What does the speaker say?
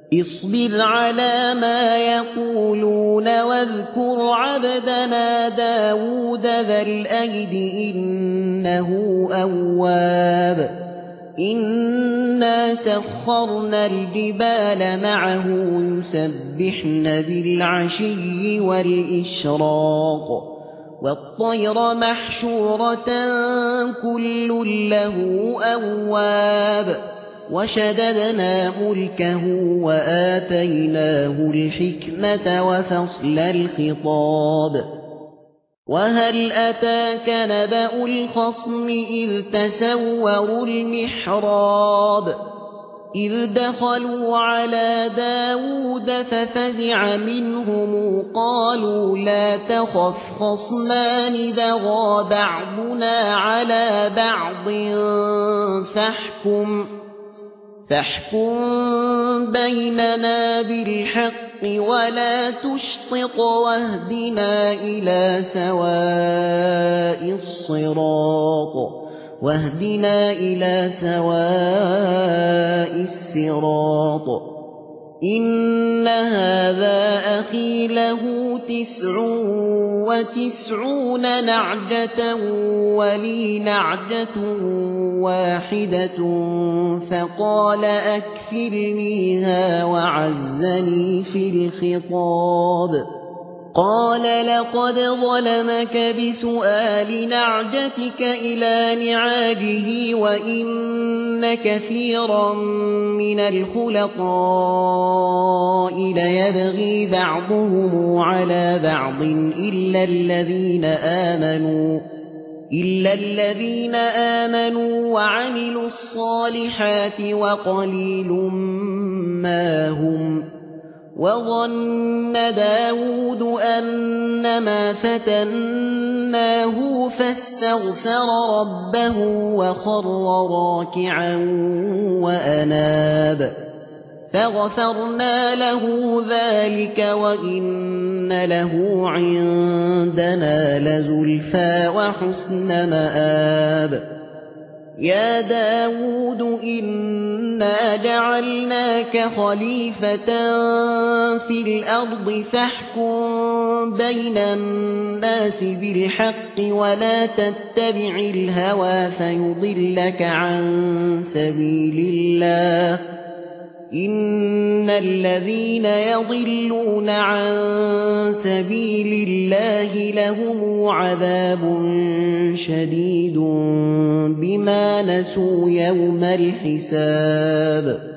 اصبر على ما يقولون واذكر عبدنا داود ذا الأيد إنه أواب إنا سخرنا الجبال معه يسبحن بالعشي والإشراق والطير محشورة كل له أواب وشددنا ملكه وآتيناه الحكمة وفصل الخطاب وهل أتاك نبأ الخصم إذ تسوروا المحراب إذ دخلوا على داود ففزع منهم قالوا لا تخف خصمان بغى بعضنا على بعض فاحكم بيننا بالحق ولا تشطط واهدنا إلى سواء الصراط إن هذا أخي له 99 نعجة ولي نعجة واحدة فقال أكفلنيها وعزني في الخطاب قال لقد ظلمك بسؤال نعجتك إلى نعاجه وإن كثيرا من الخلطاء ليبغي بعضهم على بعض إلا الذين آمنوا وعملوا الصالحات وقليل ما هم وظن داود أنما فتناه فاستغفر ربه وخر راكعا وأناب فغفرنا له ذلك وإن له عندنا لزلفى وحسن مآب يا داود إنا جعلناك خليفة في الأرض فاحكم بين الناس بالحق ولا تتبع الهوى فيضلك عن سبيل الله إن الذين يضلون عن سبيل الله لهم عذاب شديد بما نسوا يوم الحساب